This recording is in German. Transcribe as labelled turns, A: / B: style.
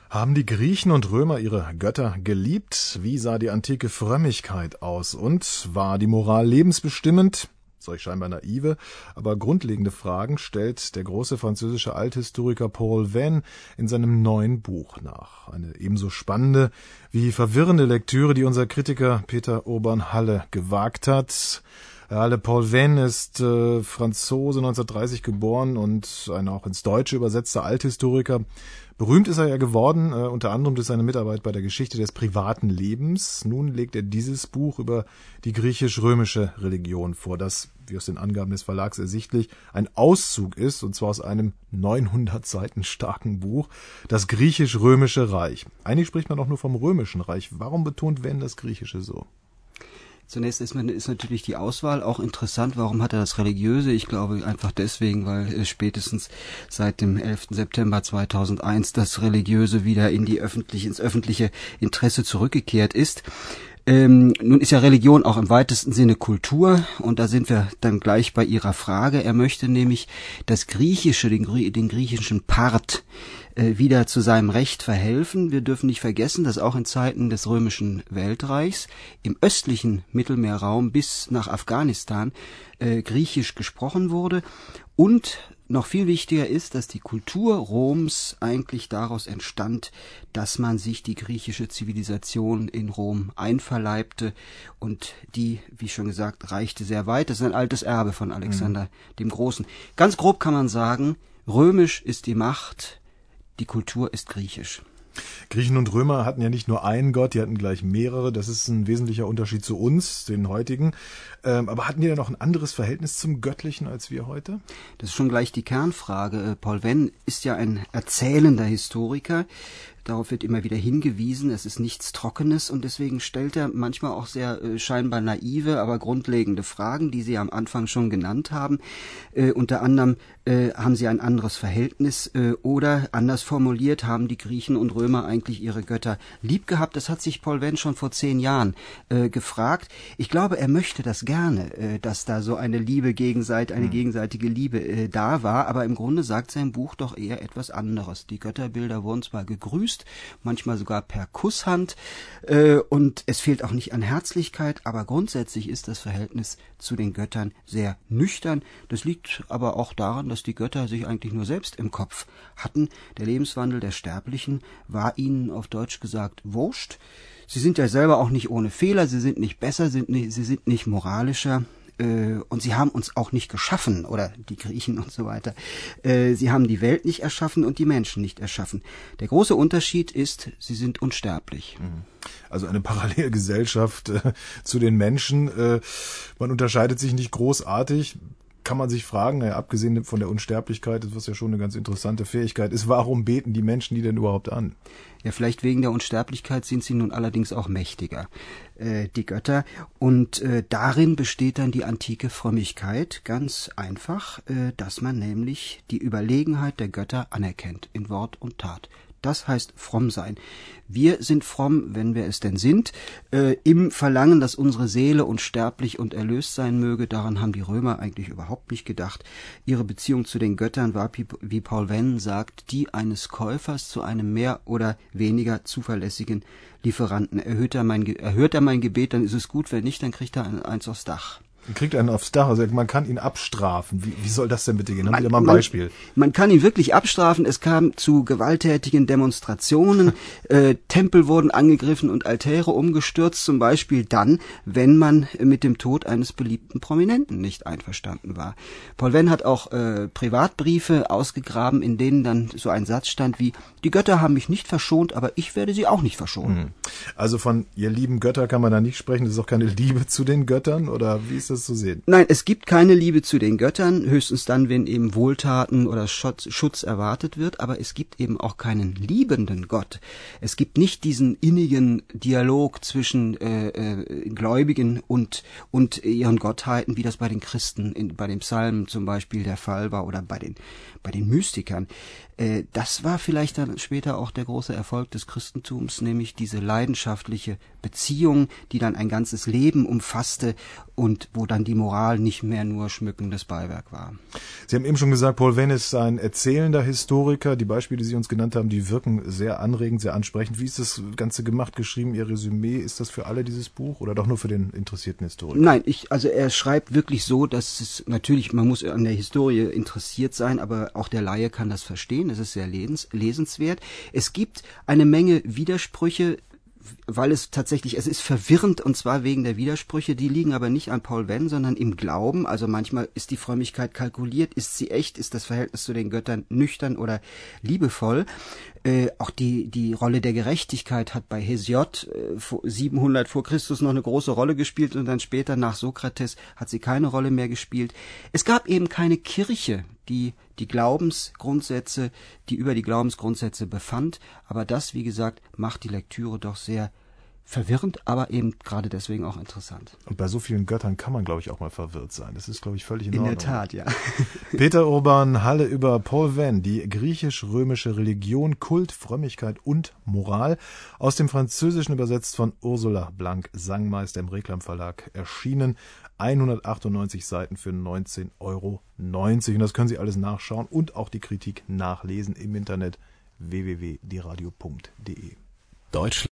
A: Haben die Griechen und Römer ihre Götter geliebt? Wie sah die antike Frömmigkeit aus? Und war die Moral lebensbestimmend? Solch scheinbar naive, aber grundlegende Fragen stellt der große französische Althistoriker Paul Venn in seinem neuen Buch nach. Eine ebenso spannende wie verwirrende Lektüre, die unser Kritiker Peter Urban-Halle gewagt hat. Herr Halle, Paul Venn ist Franzose, 1930 geboren und ein auch ins Deutsche übersetzter Althistoriker. Berühmt ist er ja geworden, unter anderem durch seine Mitarbeit bei der Geschichte des privaten Lebens. Nun legt er dieses Buch über die griechisch-römische Religion vor, das, wie aus den Angaben des Verlags ersichtlich, ein Auszug ist, und zwar aus einem 900 Seiten starken Buch, das griechisch-römische Reich. Eigentlich spricht man auch nur vom römischen Reich. Warum betont Venn das Griechische so?
B: Zunächst ist natürlich die Auswahl auch interessant. Warum hat er das Religiöse? Ich glaube einfach deswegen, weil spätestens seit dem 11. September 2001 das Religiöse wieder ins öffentliche Interesse zurückgekehrt ist. Nun ist ja Religion auch im weitesten Sinne Kultur, und da sind wir dann gleich bei Ihrer Frage. Er möchte nämlich das Griechische, den griechischen Part, wieder zu seinem Recht verhelfen. Wir dürfen nicht vergessen, dass auch in Zeiten des römischen Weltreichs im östlichen Mittelmeerraum bis nach Afghanistan Griechisch gesprochen wurde. Und noch viel wichtiger ist, dass die Kultur Roms eigentlich daraus entstand, dass man sich die griechische Zivilisation in Rom einverleibte, und die, wie schon gesagt, reichte sehr weit. Das ist ein altes Erbe von Alexander dem Großen. Ganz grob kann man sagen, römisch ist die Macht, die Kultur ist griechisch.
A: Griechen und Römer hatten ja nicht nur einen Gott, die hatten gleich mehrere. Das ist ein wesentlicher Unterschied zu uns, den heutigen. Aber hatten die denn noch ein anderes Verhältnis zum Göttlichen als wir heute?
B: Das ist schon gleich die Kernfrage. Paul Venn ist ja ein erzählender Historiker. Darauf wird immer wieder hingewiesen, es ist nichts Trockenes, und deswegen stellt er manchmal auch sehr scheinbar naive, aber grundlegende Fragen, die Sie am Anfang schon genannt haben. Unter anderem haben sie ein anderes Verhältnis, oder anders formuliert, haben die Griechen und Römer eigentlich ihre Götter lieb gehabt? Das hat sich Paul Venn schon vor 10 Jahren gefragt. Ich glaube, er möchte das gerne, dass da so eine gegenseitige Liebe da war, aber im Grunde sagt sein Buch doch eher etwas anderes. Die Götterbilder wurden zwar gegrüßt, manchmal sogar per Kusshand, und es fehlt auch nicht an Herzlichkeit, aber grundsätzlich ist das Verhältnis zu den Göttern sehr nüchtern. Das liegt aber auch daran, dass die Götter sich eigentlich nur selbst im Kopf hatten. Der Lebenswandel der Sterblichen war ihnen auf Deutsch gesagt wurscht. Sie sind ja selber auch nicht ohne Fehler, sie sind nicht besser, sie sind nicht moralischer. Und sie haben uns auch nicht geschaffen, oder die Griechen und so weiter. Sie haben die Welt nicht erschaffen und die Menschen nicht erschaffen. Der große Unterschied ist, sie sind unsterblich.
A: Also eine Parallelgesellschaft zu den Menschen. Man unterscheidet sich nicht großartig. Kann man sich fragen, abgesehen von der Unsterblichkeit, was ja schon eine ganz interessante Fähigkeit ist, warum beten die Menschen die denn überhaupt an?
B: Ja, vielleicht wegen der Unsterblichkeit sind sie nun allerdings auch mächtiger, die Götter. Und darin besteht dann die antike Frömmigkeit ganz einfach, dass man nämlich die Überlegenheit der Götter anerkennt in Wort und Tat. Das heißt fromm sein. Wir sind fromm, wenn wir es denn sind, im Verlangen, dass unsere Seele unsterblich und erlöst sein möge. Daran haben die Römer eigentlich überhaupt nicht gedacht. Ihre Beziehung zu den Göttern war, wie Paul Venn sagt, die eines Käufers zu einem mehr oder weniger zuverlässigen Lieferanten. Erhört er mein Gebet, dann ist es gut. Wenn nicht, dann kriegt er eins aufs Dach.
A: Kriegt einen aufs Dach, also man kann ihn abstrafen. Wie soll das denn bitte gehen? Haben Sie da mal ein Beispiel?
B: Man kann ihn wirklich abstrafen. Es kam zu gewalttätigen Demonstrationen, Tempel wurden angegriffen und Altäre umgestürzt, zum Beispiel dann, wenn man mit dem Tod eines beliebten Prominenten nicht einverstanden war. Paul Venn hat auch Privatbriefe ausgegraben, in denen dann so ein Satz stand wie: Die Götter haben mich nicht verschont, aber ich werde sie auch nicht verschonen.
A: Also von ihr lieben Götter kann man da nicht sprechen. Das ist auch keine Liebe zu den Göttern, oder wie ist das zu sehen?
B: Nein, es gibt keine Liebe zu den Göttern, höchstens dann, wenn eben Wohltaten oder Schutz erwartet wird, aber es gibt eben auch keinen liebenden Gott. Es gibt nicht diesen innigen Dialog zwischen Gläubigen und ihren Gottheiten, wie das bei den Christen, bei den Psalmen zum Beispiel der Fall war, oder bei den Mystikern. Das war vielleicht dann später auch der große Erfolg des Christentums, nämlich diese leidenschaftliche Beziehung, die dann ein ganzes Leben umfasste und wo wo dann die Moral nicht mehr nur schmückendes Beiwerk war.
A: Sie haben eben schon gesagt, Paul Venn ist ein erzählender Historiker. Die Beispiele, die Sie uns genannt haben, die wirken sehr anregend, sehr ansprechend. Wie ist das Ganze gemacht, geschrieben, Ihr Resümee? Ist das für alle dieses Buch oder doch nur für den interessierten Historiker?
B: Nein, also er schreibt wirklich so, dass es natürlich, man muss an der Historie interessiert sein, aber auch der Laie kann das verstehen. Es ist sehr lesenswert. Es gibt eine Menge Widersprüche, weil es ist verwirrend, und zwar wegen der Widersprüche, die liegen aber nicht an Paul Venn, sondern im Glauben. Also manchmal ist die Frömmigkeit kalkuliert, ist sie echt, ist das Verhältnis zu den Göttern nüchtern oder liebevoll. Auch die Rolle der Gerechtigkeit hat bei Hesiod 700 vor Christus noch eine große Rolle gespielt und dann später nach Sokrates hat sie keine Rolle mehr gespielt. Es gab eben keine Kirche, die über die Glaubensgrundsätze befand, aber das, wie gesagt, macht die Lektüre doch sehr verwirrend, aber eben gerade deswegen auch interessant.
A: Und bei so vielen Göttern kann man, glaube ich, auch mal verwirrt sein. Das ist, glaube ich, völlig in Ordnung.
B: In der Tat, ja.
A: Peter Urban Halle über Paul Venn, die griechisch-römische Religion, Kult, Frömmigkeit und Moral. Aus dem Französischen übersetzt von Ursula Blank-Sangmeister im Reklam Verlag erschienen. 198 Seiten für 19,90 €. Und das können Sie alles nachschauen und auch die Kritik nachlesen im Internet www.dieradio.de.